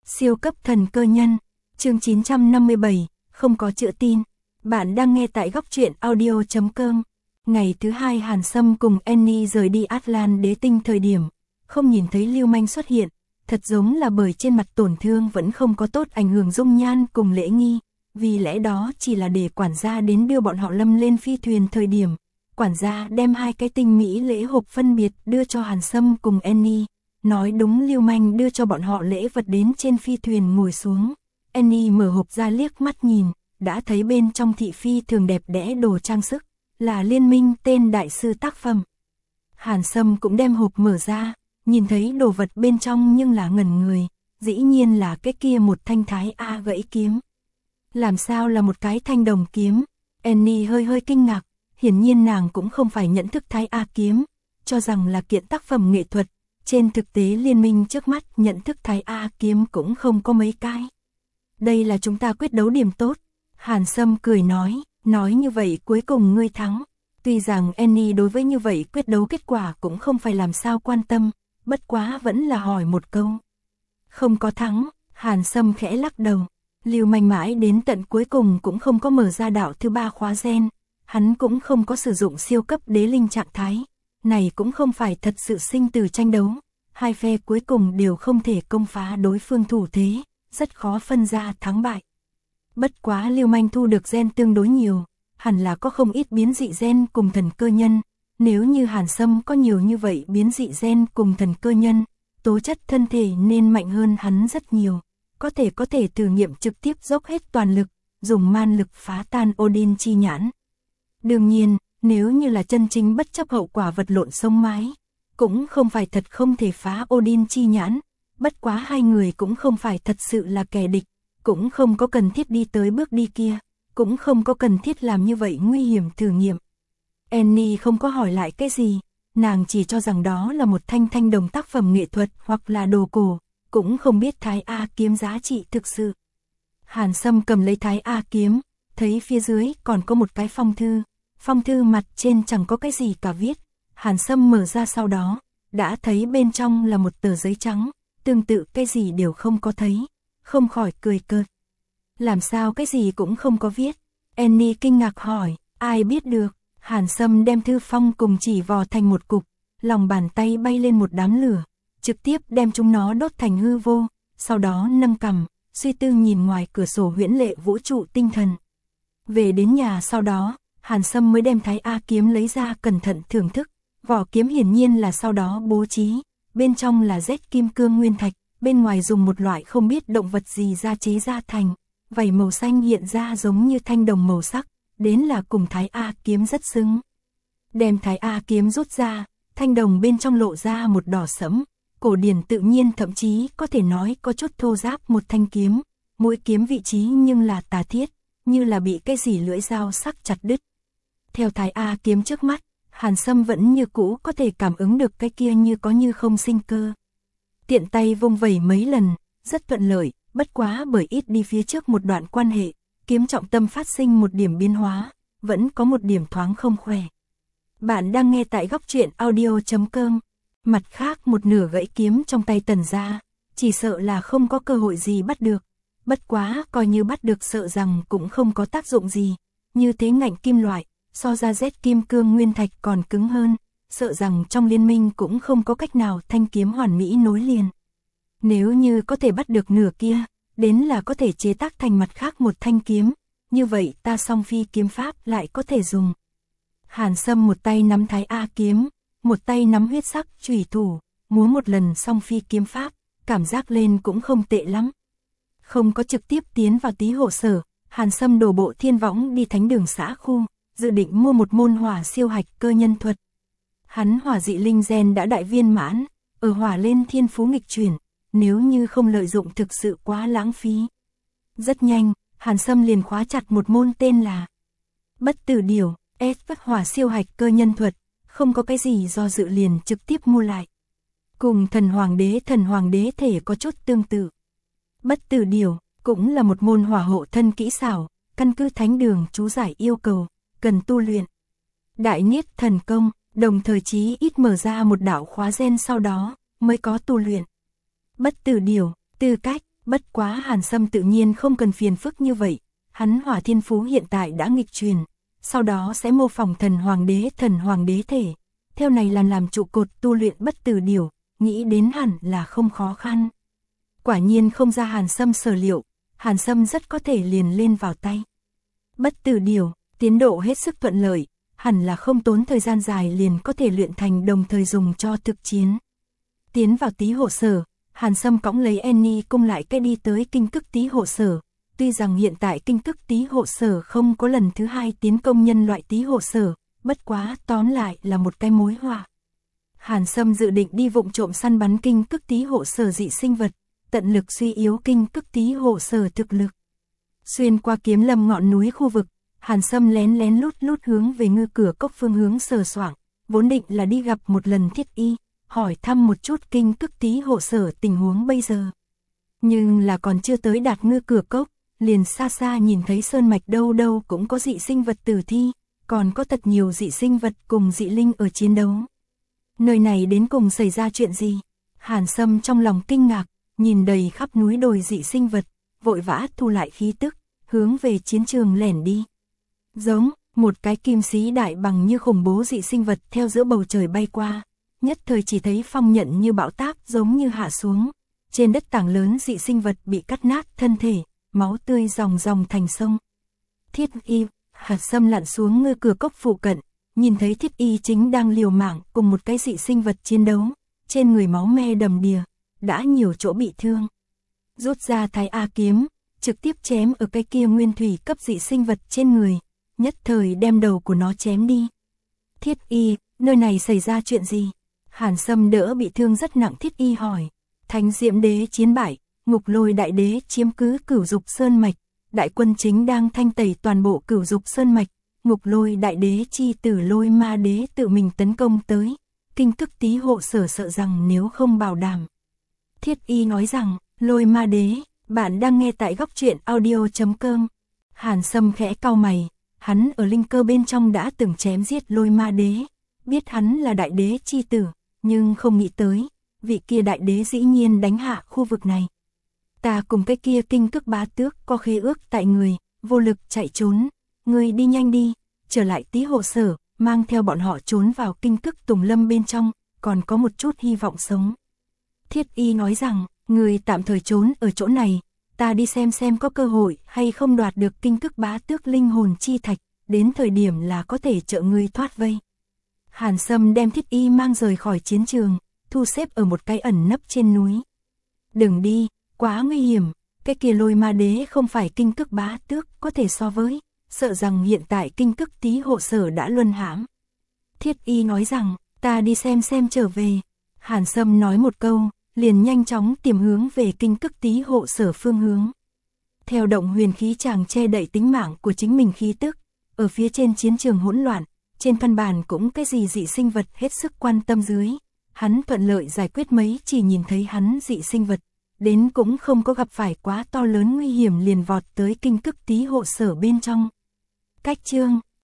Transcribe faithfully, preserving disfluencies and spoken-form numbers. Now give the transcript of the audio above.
Siêu cấp thần cơ nhân, chương chín trăm năm mươi bảy, không có chữa tin. Bạn đang nghe tại góc truyện audio chấm com. Ngày thứ hai Hàn Sâm cùng Annie rời đi Atlan đế tinh thời điểm, không nhìn thấy Lưu Manh xuất hiện, thật giống là bởi trên mặt tổn thương vẫn không có tốt ảnh hưởng dung nhan cùng lễ nghi, vì lẽ đó chỉ là để quản gia đến đưa bọn họ lâm lên phi thuyền thời điểm. Quản gia đem hai cái tinh mỹ lễ hộp phân biệt đưa cho Hàn Sâm cùng Annie. Nói đúng Lưu Manh đưa cho bọn họ lễ vật đến trên phi thuyền ngồi xuống. Annie mở hộp ra liếc mắt nhìn, đã thấy bên trong thị phi thường đẹp đẽ đồ trang sức, là liên minh tên đại sư tác phẩm. Hàn Sâm cũng đem hộp mở ra, nhìn thấy đồ vật bên trong nhưng là ngẩn người, dĩ nhiên là cái kia một thanh thái A gãy kiếm. Làm sao là một cái thanh đồng kiếm? Annie hơi hơi kinh ngạc, hiển nhiên nàng cũng không phải nhận thức thái A kiếm, cho rằng là kiện tác phẩm nghệ thuật. Trên thực tế liên minh trước mắt nhận thức thái A kiếm cũng không có mấy cái. Đây là chúng ta quyết đấu điểm tốt. Hàn Sâm cười nói, nói như vậy cuối cùng ngươi thắng. Tuy rằng Annie đối với như vậy quyết đấu kết quả cũng không phải làm sao quan tâm, bất quá vẫn là hỏi một câu. Không có thắng, Hàn Sâm khẽ lắc đầu. Lưu Manh mãi đến tận cuối cùng cũng không có mở ra đạo thứ ba khóa gen, hắn cũng không có sử dụng siêu cấp đế linh trạng thái. Này cũng không phải thật sự sinh tử tranh đấu, hai phe cuối cùng đều không thể công phá đối phương thủ thế, rất khó phân ra thắng bại. Bất quá Lưu Manh thu được gen tương đối nhiều, hẳn là có không ít biến dị gen cùng thần cơ nhân, nếu như Hàn Sâm có nhiều như vậy biến dị gen cùng thần cơ nhân, tố chất thân thể nên mạnh hơn hắn rất nhiều, có thể có thể thử nghiệm trực tiếp dốc hết toàn lực, dùng man lực phá tan Odin chi nhãn. Đương nhiên, nếu như là chân chính bất chấp hậu quả vật lộn sông mái, cũng không phải thật không thể phá Odin chi nhãn, bất quá hai người cũng không phải thật sự là kẻ địch, cũng không có cần thiết đi tới bước đi kia, cũng không có cần thiết làm như vậy nguy hiểm thử nghiệm. Annie không có hỏi lại cái gì, nàng chỉ cho rằng đó là một thanh thanh đồng tác phẩm nghệ thuật hoặc là đồ cổ, cũng không biết thái A kiếm giá trị thực sự. Hàn Sâm cầm lấy thái A kiếm, thấy phía dưới còn có một cái phong thư. Phong thư mặt trên chẳng có cái gì cả viết, Hàn Sâm mở ra sau đó, đã thấy bên trong là một tờ giấy trắng, tương tự cái gì đều không có thấy, không khỏi cười cợt. Làm sao cái gì cũng không có viết? Annie kinh ngạc hỏi, ai biết được? Hàn Sâm đem thư phong cùng chỉ vò thành một cục, lòng bàn tay bay lên một đám lửa, trực tiếp đem chúng nó đốt thành hư vô, sau đó nâng cằm, suy tư nhìn ngoài cửa sổ huyễn lệ vũ trụ tinh thần. Về đến nhà sau đó, Hàn Sâm mới đem thái A kiếm lấy ra cẩn thận thưởng thức, vỏ kiếm hiển nhiên là sau đó bố trí, bên trong là rét kim cương nguyên thạch, bên ngoài dùng một loại không biết động vật gì ra chế ra thành, vảy màu xanh hiện ra giống như thanh đồng màu sắc, đến là cùng thái A kiếm rất xứng. Đem thái A kiếm rút ra, thanh đồng bên trong lộ ra một đỏ sẫm, cổ điển tự nhiên thậm chí có thể nói có chút thô ráp một thanh kiếm, mũi kiếm vị trí nhưng là tà thiết, như là bị cái gì lưỡi dao sắc chặt đứt. Theo thái A kiếm trước mắt, Hàn Sâm vẫn như cũ có thể cảm ứng được cái kia như có như không sinh cơ. Tiện tay vung vẩy mấy lần, rất thuận lợi, bất quá bởi ít đi phía trước một đoạn quan hệ, kiếm trọng tâm phát sinh một điểm biến hóa, vẫn có một điểm thoáng không khỏe. Bạn đang nghe tại góc truyện audio chấm com. Mặt khác một nửa gãy kiếm trong tay Tần gia, chỉ sợ là không có cơ hội gì bắt được. Bất quá coi như bắt được sợ rằng cũng không có tác dụng gì, như thế ngạnh kim loại, so ra rét kim cương nguyên thạch còn cứng hơn, sợ rằng trong liên minh cũng không có cách nào thanh kiếm hoàn mỹ nối liền. Nếu như có thể bắt được nửa kia, đến là có thể chế tác thành mặt khác một thanh kiếm, như vậy ta song phi kiếm pháp lại có thể dùng. Hàn Sâm một tay nắm thái A kiếm, một tay nắm huyết sắc chủy thủ, múa một lần song phi kiếm pháp, cảm giác lên cũng không tệ lắm. Không có trực tiếp tiến vào tí hộ sở, Hàn Sâm đổ bộ thiên võng đi thánh đường xã khu, dự định mua một môn hỏa siêu hạch cơ nhân thuật. Hắn hỏa dị linh gen đã đại viên mãn, ở hỏa lên thiên phú nghịch chuyển, nếu như không lợi dụng thực sự quá lãng phí. Rất nhanh, Hàn Sâm liền khóa chặt một môn tên là Bất Tử Điểu, S vất hỏa siêu hạch cơ nhân thuật, không có cái gì do dự liền trực tiếp mua lại. Cùng thần hoàng đế thần hoàng đế thể có chút tương tự. Bất Tử Điểu cũng là một môn hỏa hộ thân kỹ xảo, căn cứ thánh đường chú giải yêu cầu, cần tu luyện. Đại niết thần công, đồng thời chí ít mở ra một đạo khóa gen sau đó, mới có tu luyện. Bất Tử Điểu, tư cách, Bất quá Hàn Sâm tự nhiên không cần phiền phức như vậy, hắn hỏa thiên phú hiện tại đã nghịch truyền, sau đó sẽ mô phỏng thần hoàng đế thần hoàng đế thể, theo này là làm trụ cột tu luyện bất tử điểu, nghĩ đến hẳn là không khó khăn. Quả nhiên không ra Hàn Sâm sở liệu, Hàn Sâm rất có thể liền lên vào tay. Bất tử điểu, tiến độ hết sức thuận lợi, hẳn là không tốn thời gian dài liền có thể luyện thành đồng thời dùng cho thực chiến. Tiến vào Tý Hộ Sở, Hàn Sâm cõng lấy Annie cung lại cái đi tới kinh cức Tý Hộ Sở. Tuy rằng hiện tại kinh cức Tý Hộ Sở không có lần thứ hai tiến công nhân loại Tý Hộ Sở, bất quá tóm lại là một cái mối họa. Hàn Sâm dự định đi vụng trộm săn bắn kinh cức Tý Hộ Sở dị sinh vật, tận lực suy yếu kinh cức Tý Hộ Sở thực lực. Xuyên qua Kiếm Lâm ngọn núi khu vực, Hàn Sâm lén lén lút lút hướng về Ngư Cửa Cốc phương hướng sờ soạng, vốn định là đi gặp một lần Thiết Y, hỏi thăm một chút kinh cức Tý Hộ Sở tình huống bây giờ. Nhưng là còn chưa tới đạt Ngư Cửa Cốc, liền xa xa nhìn thấy sơn mạch đâu đâu cũng có dị sinh vật tử thi, còn có thật nhiều dị sinh vật cùng dị linh ở chiến đấu. Nơi này đến cùng xảy ra chuyện gì? Hàn Sâm trong lòng kinh ngạc, nhìn đầy khắp núi đồi dị sinh vật, vội vã thu lại khí tức, hướng về chiến trường lẻn đi. Giống, một cái kim sĩ đại bằng như khủng bố dị sinh vật theo giữa bầu trời bay qua, nhất thời chỉ thấy phong nhận như bão táp giống như hạ xuống, trên đất tảng lớn dị sinh vật bị cắt nát thân thể, máu tươi ròng ròng thành sông. Thiết Y, Hàn Sâm lặn xuống Ngư Cửa Cốc phụ cận, nhìn thấy Thiết Y chính đang liều mạng cùng một cái dị sinh vật chiến đấu, trên người máu me đầm đìa, đã nhiều chỗ bị thương. Rút ra Thái A kiếm, trực tiếp chém ở cái kia nguyên thủy cấp dị sinh vật trên người, nhất thời đem đầu của nó chém đi. Thiết Y, nơi này xảy ra chuyện gì? Hàn Sâm đỡ bị thương rất nặng Thiết Y hỏi. Thánh Diệm Đế chiến bại, Ngục Lôi Đại Đế chiếm cứ Cửu Dục Sơn mạch, đại quân chính đang thanh tẩy toàn bộ Cửu Dục Sơn mạch, Ngục Lôi Đại Đế chi tử Lôi Ma Đế tự mình tấn công tới, kinh cức Tý Hộ Sở sợ rằng nếu không bảo đảm. Thiết Y nói rằng, Lôi Ma Đế, bạn đang nghe tại góc truyện audio chấm com. Hàn Sâm khẽ cau mày, hắn ở linh cơ bên trong đã từng chém giết Lôi Ma Đế, biết hắn là đại đế chi tử, nhưng không nghĩ tới, vị kia đại đế dĩ nhiên đánh hạ khu vực này. Ta cùng cái kia kinh cức bá tước có khế ước tại người, vô lực chạy trốn, ngươi đi nhanh đi, trở lại Tý Hộ Sở, mang theo bọn họ trốn vào kinh cức Tùng Lâm bên trong, còn có một chút hy vọng sống. Thiết Y nói rằng, người tạm thời trốn ở chỗ này, ta đi xem xem có cơ hội hay không đoạt được kinh cức bá tước linh hồn chi thạch, đến thời điểm là có thể trợ ngươi thoát vây. Hàn Sâm đem Thiết Y mang rời khỏi chiến trường, thu xếp ở một cái ẩn nấp trên núi. Đừng đi, quá nguy hiểm, cái kia Lôi Ma Đế không phải kinh cức bá tước có thể so với, sợ rằng hiện tại kinh cức Tý Hộ Sở đã luân hãm. Thiết Y nói rằng, ta đi xem xem trở về. Hàn Sâm nói một câu, liền nhanh chóng tìm hướng về kinh cức Tý Hộ Sở phương hướng. Theo động huyền khí chàng che đậy tính mạng của chính mình khí tức, ở phía trên chiến trường hỗn loạn, trên căn bản cũng cái gì dị sinh vật hết sức quan tâm dưới. Hắn thuận lợi giải quyết mấy chỉ nhìn thấy hắn dị sinh vật, đến cũng không có gặp phải quá to lớn nguy hiểm liền vọt tới kinh cức Tý Hộ Sở bên trong. Cách chương